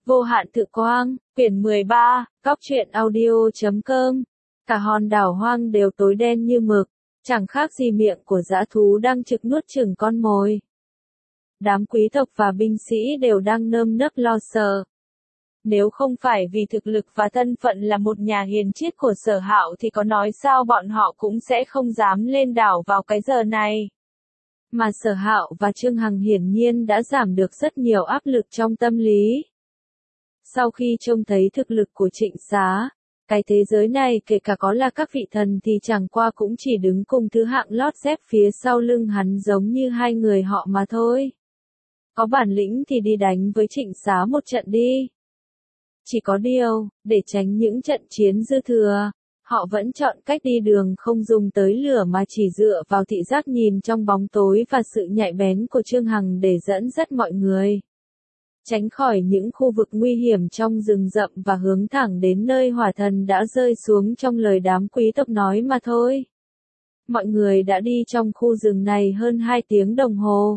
Vô hạn tự quang, quyển 13, góc truyện audio.com. Cả hòn đảo hoang đều tối đen như mực, chẳng khác gì miệng của dã thú đang trực nuốt chửng con mồi. Đám quý tộc và binh sĩ đều đang nơm nớp lo sợ. Nếu không phải vì thực lực và thân phận là một nhà hiền triết của Sở Hạo thì có nói sao bọn họ cũng sẽ không dám lên đảo vào cái giờ này. Mà Sở Hạo và Trương Hằng hiển nhiên đã giảm được rất nhiều áp lực trong tâm lý. Sau khi trông thấy thực lực của Trịnh Xá, cái thế giới này kể cả có là các vị thần thì chẳng qua cũng chỉ đứng cùng thứ hạng lót dép phía sau lưng hắn giống như hai người họ mà thôi. Có bản lĩnh thì đi đánh với Trịnh Xá một trận đi. Chỉ có điều, để tránh những trận chiến dư thừa, họ vẫn chọn cách đi đường không dùng tới lửa mà chỉ dựa vào thị giác nhìn trong bóng tối và sự nhạy bén của Trương Hằng để dẫn dắt mọi người. Tránh khỏi những khu vực nguy hiểm trong rừng rậm và hướng thẳng đến nơi hỏa thần đã rơi xuống trong lời đám quý tộc nói mà thôi. Mọi người đã đi trong khu rừng này hơn 2 tiếng đồng hồ.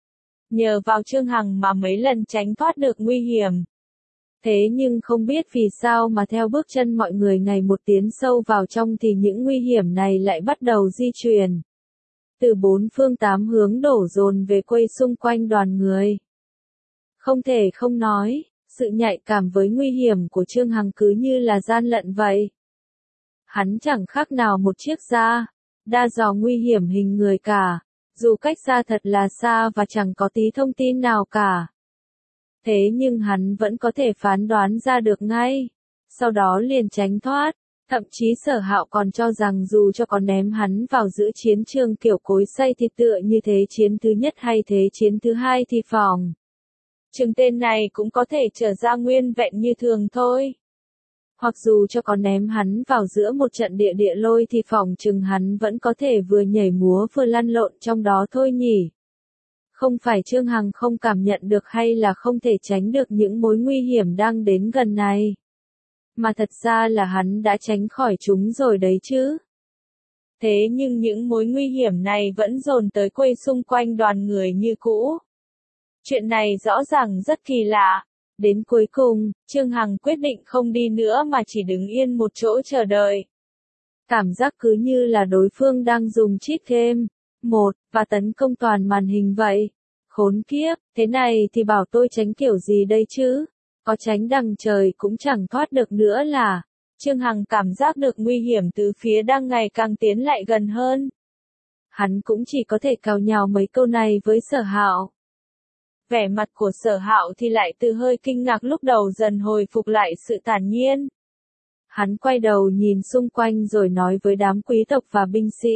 Nhờ vào Trương Hằng mà mấy lần tránh thoát được nguy hiểm. Thế nhưng không biết vì sao mà theo bước chân mọi người ngày một tiến sâu vào trong thì những nguy hiểm này lại bắt đầu di chuyển. Từ 4 phương 8 hướng đổ dồn về quây xung quanh đoàn người. Không thể không nói, sự nhạy cảm với nguy hiểm của Trương Hằng cứ như là gian lận vậy. Hắn chẳng khác nào một chiếc đa dò nguy hiểm hình người cả, dù cách xa thật là xa và chẳng có tí thông tin nào cả. Thế nhưng hắn vẫn có thể phán đoán ra được ngay, sau đó liền tránh thoát, thậm chí Sở Hạo còn cho rằng dù cho có ném hắn vào giữa chiến trường kiểu cối xay thì tựa như thế chiến thứ nhất hay thế chiến thứ hai thì phỏng chừng tên này cũng có thể trở ra nguyên vẹn như thường thôi. Hoặc dù cho có ném hắn vào giữa một trận địa lôi thì phỏng chừng hắn vẫn có thể vừa nhảy múa vừa lăn lộn trong đó thôi nhỉ. Không phải Trương Hằng không cảm nhận được hay là không thể tránh được những mối nguy hiểm đang đến gần này. Mà thật ra là hắn đã tránh khỏi chúng rồi đấy chứ. Thế nhưng những mối nguy hiểm này vẫn dồn tới quây xung quanh đoàn người như cũ. Chuyện này rõ ràng rất kỳ lạ. Đến cuối cùng, Trương Hằng quyết định không đi nữa mà chỉ đứng yên một chỗ chờ đợi. Cảm giác cứ như là đối phương đang dùng cheat game và tấn công toàn màn hình vậy. Khốn kiếp, thế này thì bảo tôi tránh kiểu gì đây chứ? Có tránh đằng trời cũng chẳng thoát được nữa là. Trương Hằng cảm giác được nguy hiểm từ phía đang ngày càng tiến lại gần hơn. Hắn cũng chỉ có thể cào nhào mấy câu này với Sở Hạo. Vẻ mặt của Sở Hạo thì lại từ hơi kinh ngạc lúc đầu dần hồi phục lại sự thản nhiên. Hắn quay đầu nhìn xung quanh rồi nói với đám quý tộc và binh sĩ.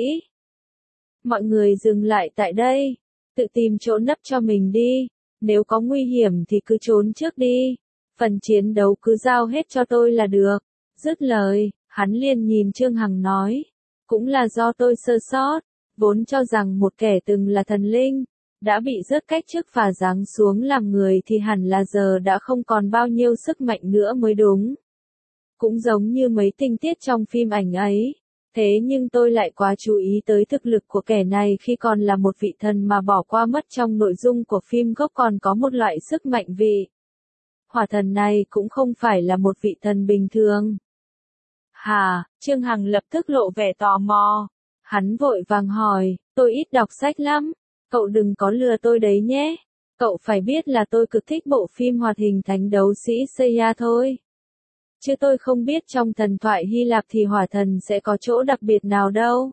Mọi người dừng lại tại đây, tự tìm chỗ nấp cho mình đi, nếu có nguy hiểm thì cứ trốn trước đi, phần chiến đấu cứ giao hết cho tôi là được. Dứt lời, hắn liền nhìn Trương Hằng nói, cũng là do tôi sơ sót, vốn cho rằng một kẻ từng là thần linh, đã bị rớt cách chức và giáng xuống làm người thì hẳn là giờ đã không còn bao nhiêu sức mạnh nữa mới đúng. Cũng giống như mấy tình tiết trong phim ảnh ấy. Thế nhưng tôi lại quá chú ý tới thực lực của kẻ này khi còn là một vị thần mà bỏ qua mất trong nội dung của phim gốc còn có một loại sức mạnh vị. Hỏa thần này cũng không phải là một vị thần bình thường. Hả, Trương Hằng lập tức lộ vẻ tò mò. Hắn vội vàng hỏi, tôi ít đọc sách lắm, cậu đừng có lừa tôi đấy nhé. Cậu phải biết là tôi cực thích bộ phim hoạt hình Thánh đấu sĩ Seiya thôi. Chứ tôi không biết trong thần thoại Hy Lạp thì hỏa thần sẽ có chỗ đặc biệt nào đâu.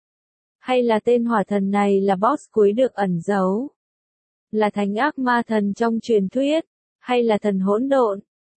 Hay là tên hỏa thần này là boss cuối được ẩn giấu? Là thánh ác ma thần trong truyền thuyết? Hay là thần hỗn độn?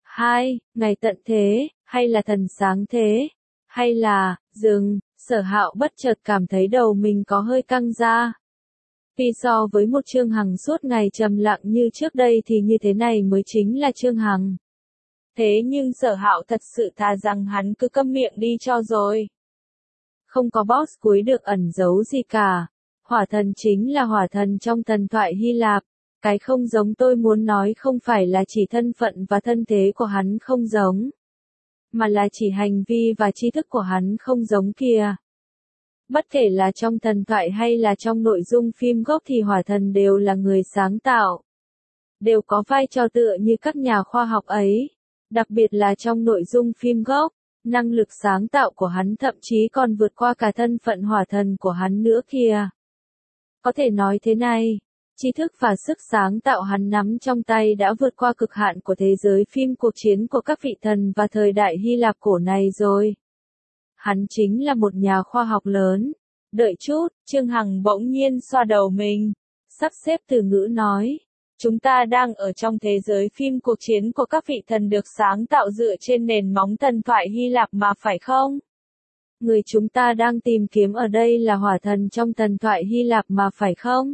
Ngày tận thế? Hay là thần sáng thế? Hay là, Sở Hạo bất chợt cảm thấy đầu mình có hơi căng ra. Vì so với một Trương Hằng suốt ngày trầm lặng như trước đây thì như thế này mới chính là Trương Hằng. Thế nhưng Sở Hạo thật sự thà rằng hắn cứ câm miệng đi cho rồi. Không có boss cuối được ẩn giấu gì cả. Hỏa thần chính là hỏa thần trong thần thoại Hy Lạp. Cái không giống tôi muốn nói không phải là chỉ thân phận và thân thế của hắn không giống. Mà là chỉ hành vi và tri thức của hắn không giống kìa. Bất kể là trong thần thoại hay là trong nội dung phim gốc thì hỏa thần đều là người sáng tạo. đều có vai trò tựa như các nhà khoa học ấy. Đặc biệt là trong nội dung phim gốc, năng lực sáng tạo của hắn thậm chí còn vượt qua cả thân phận hỏa thần của hắn nữa kìa. Có thể nói thế này, tri thức và sức sáng tạo hắn nắm trong tay đã vượt qua cực hạn của thế giới phim cuộc chiến của các vị thần và thời đại Hy Lạp cổ này rồi. Hắn chính là một nhà khoa học lớn. Đợi chút, Trương Hằng bỗng nhiên xoa đầu mình, sắp xếp từ ngữ nói. Chúng ta đang ở trong thế giới phim cuộc chiến của các vị thần được sáng tạo dựa trên nền móng thần thoại Hy Lạp mà phải không? Người chúng ta đang tìm kiếm ở đây là hỏa thần trong thần thoại Hy Lạp mà phải không?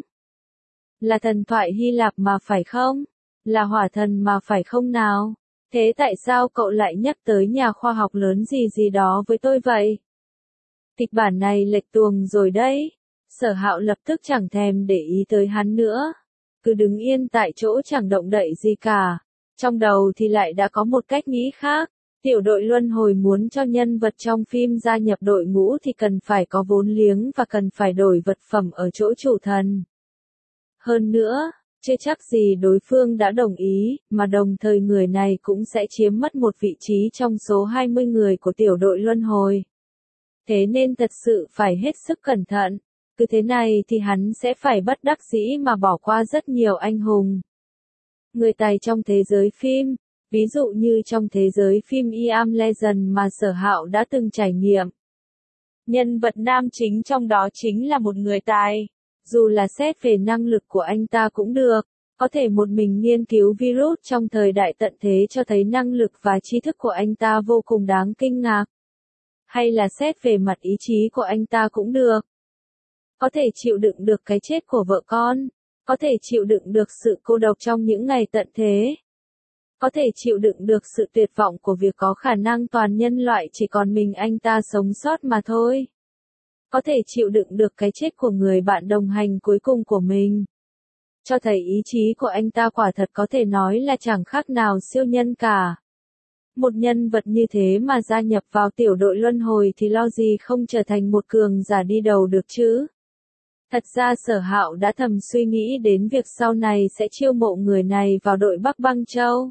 Là thần thoại Hy Lạp mà phải không? Là hỏa thần mà phải không nào? Thế tại sao cậu lại nhắc tới nhà khoa học lớn gì gì đó với tôi vậy? Kịch bản này lệch tuồng rồi đấy. Sở Hạo lập tức chẳng thèm để ý tới hắn nữa. Cứ đứng yên tại chỗ chẳng động đậy gì cả. Trong đầu thì lại đã có một cách nghĩ khác. Tiểu đội luân hồi muốn cho nhân vật trong phim gia nhập đội ngũ thì cần phải có vốn liếng và cần phải đổi vật phẩm ở chỗ chủ thần. Hơn nữa, chưa chắc gì đối phương đã đồng ý, mà đồng thời người này cũng sẽ chiếm mất một vị trí trong số 20 người của tiểu đội luân hồi. Thế nên thật sự phải hết sức cẩn thận. Cứ thế này thì hắn sẽ phải bất đắc dĩ mà bỏ qua rất nhiều anh hùng. Người tài trong thế giới phim, ví dụ như trong thế giới phim I Am Legend mà Sở Hạo đã từng trải nghiệm. Nhân vật nam chính trong đó chính là một người tài. Dù là xét về năng lực của anh ta cũng được, có thể một mình nghiên cứu virus trong thời đại tận thế cho thấy năng lực và tri thức của anh ta vô cùng đáng kinh ngạc. Hay là xét về mặt ý chí của anh ta cũng được. Có thể chịu đựng được cái chết của vợ con, có thể chịu đựng được sự cô độc trong những ngày tận thế. Có thể chịu đựng được sự tuyệt vọng của việc có khả năng toàn nhân loại chỉ còn mình anh ta sống sót mà thôi. Có thể chịu đựng được cái chết của người bạn đồng hành cuối cùng của mình. Cho thấy ý chí của anh ta quả thật có thể nói là chẳng khác nào siêu nhân cả. Một nhân vật như thế mà gia nhập vào tiểu đội luân hồi thì lo gì không trở thành một cường giả đi đầu được chứ. Thật ra Sở Hạo đã thầm suy nghĩ đến việc sau này sẽ chiêu mộ người này vào đội Bắc Băng Châu.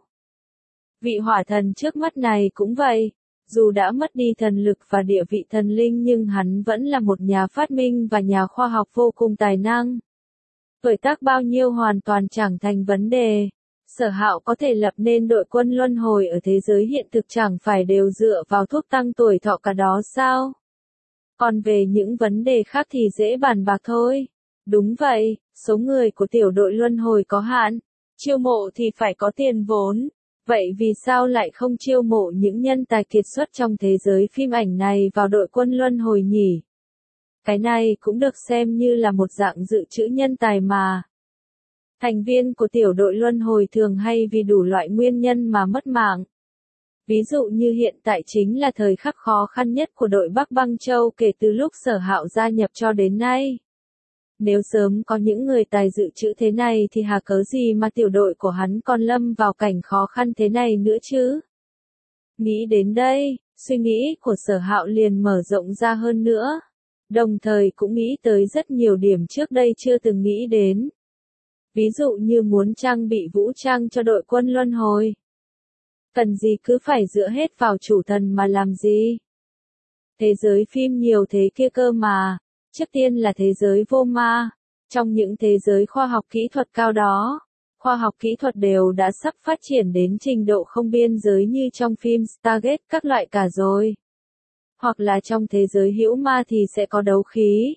Vị hỏa thần trước mắt này cũng vậy. Dù đã mất đi thần lực và địa vị thần linh nhưng hắn vẫn là một nhà phát minh và nhà khoa học vô cùng tài năng. Tuổi tác bao nhiêu hoàn toàn chẳng thành vấn đề. Sở Hạo có thể lập nên đội quân luân hồi ở thế giới hiện thực chẳng phải đều dựa vào thuốc tăng tuổi thọ cả đó sao? Còn về những vấn đề khác thì dễ bàn bạc thôi. Đúng vậy, số người của tiểu đội luân hồi có hạn. Chiêu mộ thì phải có tiền vốn. Vậy vì sao lại không chiêu mộ những nhân tài kiệt xuất trong thế giới phim ảnh này vào đội quân luân hồi nhỉ? Cái này cũng được xem như là một dạng dự trữ nhân tài mà. Thành viên của tiểu đội luân hồi thường hay vì đủ loại nguyên nhân mà mất mạng. Ví dụ như hiện tại chính là thời khắc khó khăn nhất của đội Bắc Băng Châu kể từ lúc Sở Hạo gia nhập cho đến nay. Nếu sớm có những người tài dự trữ thế này thì hà cớ gì mà tiểu đội của hắn còn lâm vào cảnh khó khăn thế này nữa chứ? Nghĩ đến đây, suy nghĩ của Sở Hạo liền mở rộng ra hơn nữa. Đồng thời cũng nghĩ tới rất nhiều điểm trước đây chưa từng nghĩ đến. Ví dụ như muốn trang bị vũ trang cho đội quân luân hồi. Cần gì cứ phải dựa hết vào chủ thần mà làm gì? Thế giới phim nhiều thế kia cơ mà. Trước tiên là thế giới vô ma. Trong những thế giới khoa học kỹ thuật cao đó, khoa học kỹ thuật đều đã sắp phát triển đến trình độ không biên giới như trong phim Stargate các loại cả rồi. Hoặc là trong thế giới hữu ma thì sẽ có đấu khí,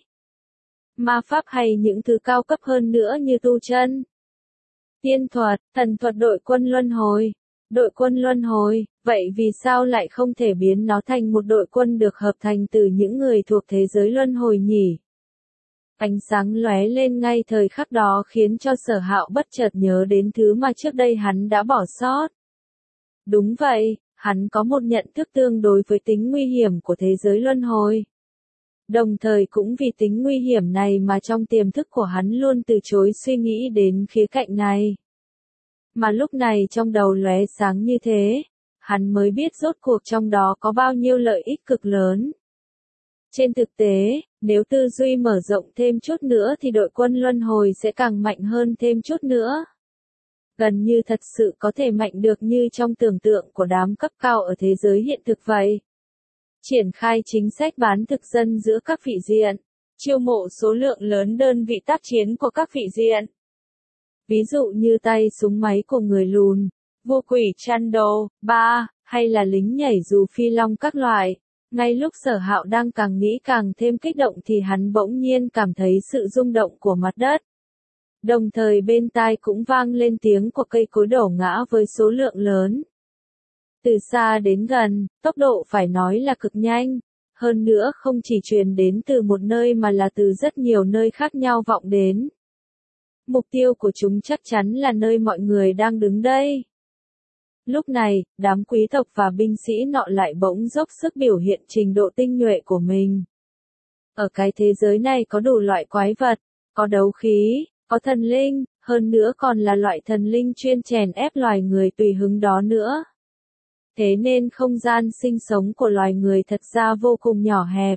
ma pháp hay những thứ cao cấp hơn nữa như tu chân, tiên thuật, thần thuật đội quân luân hồi. Đội quân luân hồi, vậy vì sao lại không thể biến nó thành một đội quân được hợp thành từ những người thuộc thế giới luân hồi nhỉ? Ánh sáng lóe lên ngay thời khắc đó khiến cho Sở Hạo bất chợt nhớ đến thứ mà trước đây hắn đã bỏ sót. Đúng vậy, hắn có một nhận thức tương đối với tính nguy hiểm của thế giới luân hồi. Đồng thời cũng vì tính nguy hiểm này mà trong tiềm thức của hắn luôn từ chối suy nghĩ đến khía cạnh này. Mà lúc này trong đầu lóe sáng như thế, hắn mới biết rốt cuộc trong đó có bao nhiêu lợi ích cực lớn. Trên thực tế, nếu tư duy mở rộng thêm chút nữa thì đội quân luân hồi sẽ càng mạnh hơn thêm chút nữa. gần như thật sự có thể mạnh được như trong tưởng tượng của đám cấp cao ở thế giới hiện thực vậy. Triển khai chính sách bán thực dân giữa các vị diện, chiêu mộ số lượng lớn đơn vị tác chiến của các vị diện. Ví dụ như tay súng máy của người lùn, vua quỷ Chando, hay là lính nhảy dù phi long các loại. Ngay lúc Sở Hạo đang càng nghĩ càng thêm kích động thì hắn bỗng nhiên cảm thấy sự rung động của mặt đất. Đồng thời bên tai cũng vang lên tiếng của cây cối đổ ngã với số lượng lớn. Từ xa đến gần, tốc độ phải nói là cực nhanh. Hơn nữa không chỉ truyền đến từ một nơi mà là từ rất nhiều nơi khác nhau vọng đến. Mục tiêu của chúng chắc chắn là nơi mọi người đang đứng đây. Lúc này, đám quý tộc và binh sĩ nọ lại bỗng dốc sức biểu hiện trình độ tinh nhuệ của mình. Ở cái thế giới này có đủ loại quái vật, có đấu khí, có thần linh, hơn nữa còn là loại thần linh chuyên chèn ép loài người tùy hứng đó nữa. Thế nên không gian sinh sống của loài người thật ra vô cùng nhỏ hẹp.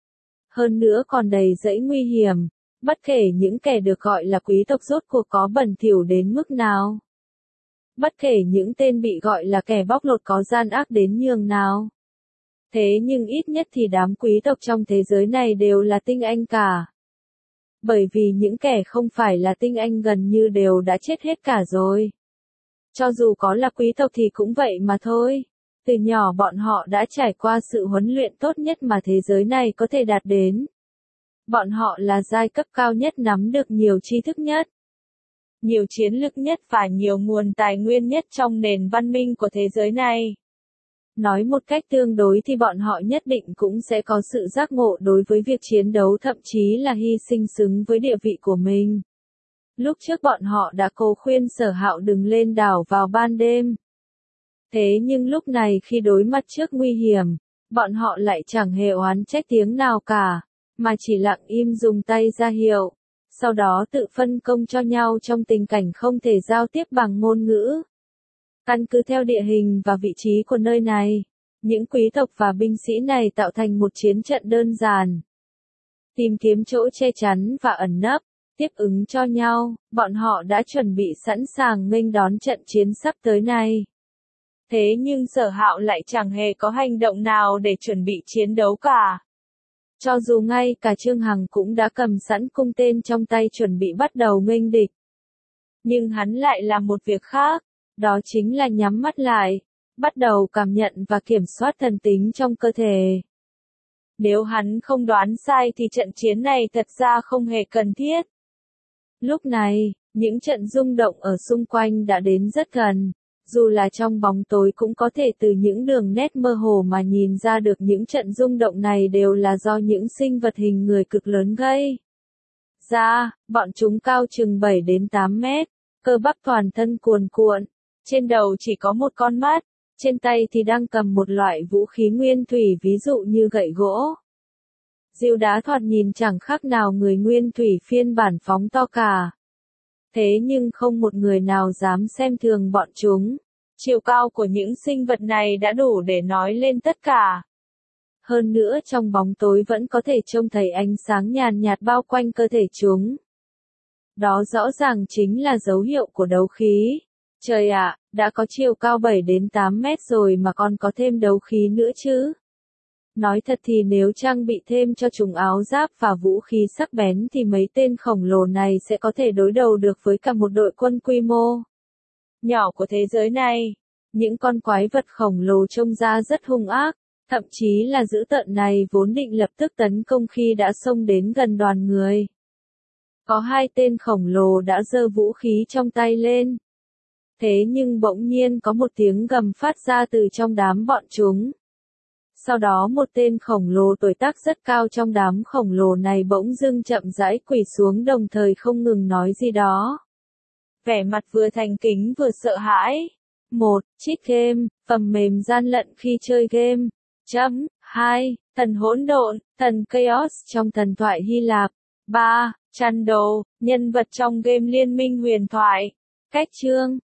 Hơn nữa còn đầy rẫy nguy hiểm, bất kể những kẻ được gọi là quý tộc rốt cuộc có bẩn thỉu đến mức nào. Bất kể những tên bị gọi là kẻ bóc lột có gian ác đến nhường nào. Thế nhưng ít nhất thì đám quý tộc trong thế giới này đều là tinh anh cả. Bởi vì những kẻ không phải là tinh anh gần như đều đã chết hết cả rồi. Cho dù có là quý tộc thì cũng vậy mà thôi. Từ nhỏ bọn họ đã trải qua sự huấn luyện tốt nhất mà thế giới này có thể đạt đến. Bọn họ là giai cấp cao nhất nắm được nhiều tri thức nhất, nhiều chiến lược nhất và nhiều nguồn tài nguyên nhất trong nền văn minh của thế giới này. Nói một cách tương đối thì bọn họ nhất định cũng sẽ có sự giác ngộ đối với việc chiến đấu thậm chí là hy sinh xứng với địa vị của mình. Lúc trước bọn họ đã cố khuyên Sở Hạo đừng lên đảo vào ban đêm. Thế nhưng lúc này khi đối mặt trước nguy hiểm, bọn họ lại chẳng hề oán trách tiếng nào cả, mà chỉ lặng im dùng tay ra hiệu, sau đó tự phân công cho nhau trong tình cảnh không thể giao tiếp bằng ngôn ngữ. Căn cứ theo địa hình và vị trí của nơi này, những quý tộc và binh sĩ này tạo thành một chiến trận đơn giản. Tìm kiếm chỗ che chắn và ẩn nấp, tiếp ứng cho nhau, bọn họ đã chuẩn bị sẵn sàng nghênh đón trận chiến sắp tới này. Thế nhưng Sở Hạo lại chẳng hề có hành động nào để chuẩn bị chiến đấu cả. Cho dù ngay cả Trương Hằng cũng đã cầm sẵn cung tên trong tay chuẩn bị bắt đầu nghênh địch. Nhưng hắn lại làm một việc khác, đó chính là nhắm mắt lại, bắt đầu cảm nhận và kiểm soát thần tính trong cơ thể. Nếu hắn không đoán sai thì trận chiến này thật ra không hề cần thiết. Lúc này, những trận rung động ở xung quanh đã đến rất gần. Dù là trong bóng tối cũng có thể từ những đường nét mơ hồ mà nhìn ra được những trận rung động này đều là do những sinh vật hình người cực lớn gây ra. Bọn chúng cao chừng 7 đến 8 mét, cơ bắp toàn thân cuồn cuộn, trên đầu chỉ có một con mắt, trên tay thì đang cầm một loại vũ khí nguyên thủy ví dụ như gậy gỗ. Diều đá thoạt nhìn chẳng khác nào người nguyên thủy phiên bản phóng to cả. Thế nhưng không một người nào dám xem thường bọn chúng. Chiều cao của những sinh vật này đã đủ để nói lên tất cả. Hơn nữa trong bóng tối vẫn có thể trông thấy ánh sáng nhàn nhạt bao quanh cơ thể chúng. Đó rõ ràng chính là dấu hiệu của đấu khí. Trời ạ, đã có chiều cao 7 đến 8 mét rồi mà còn có thêm đấu khí nữa chứ. Nói thật thì nếu trang bị thêm cho chúng áo giáp và vũ khí sắc bén thì mấy tên khổng lồ này sẽ có thể đối đầu được với cả một đội quân quy mô nhỏ của thế giới này. Những con quái vật khổng lồ trông ra rất hung ác, thậm chí là dữ tợn này vốn định lập tức tấn công khi đã xông đến gần đoàn người. Có hai tên khổng lồ đã giơ vũ khí trong tay lên. Thế nhưng bỗng nhiên có một tiếng gầm phát ra từ trong đám bọn chúng. Sau đó một tên khổng lồ tuổi tác rất cao trong đám khổng lồ này bỗng dưng chậm rãi quỳ xuống đồng thời không ngừng nói gì đó. Vẻ mặt vừa thành kính vừa sợ hãi. 1. Cheat game, phần mềm gian lận khi chơi game. 2. Thần hỗn độn, thần Chaos trong thần thoại Hy Lạp. 3. Chando, nhân vật trong game Liên minh huyền thoại. Cách chương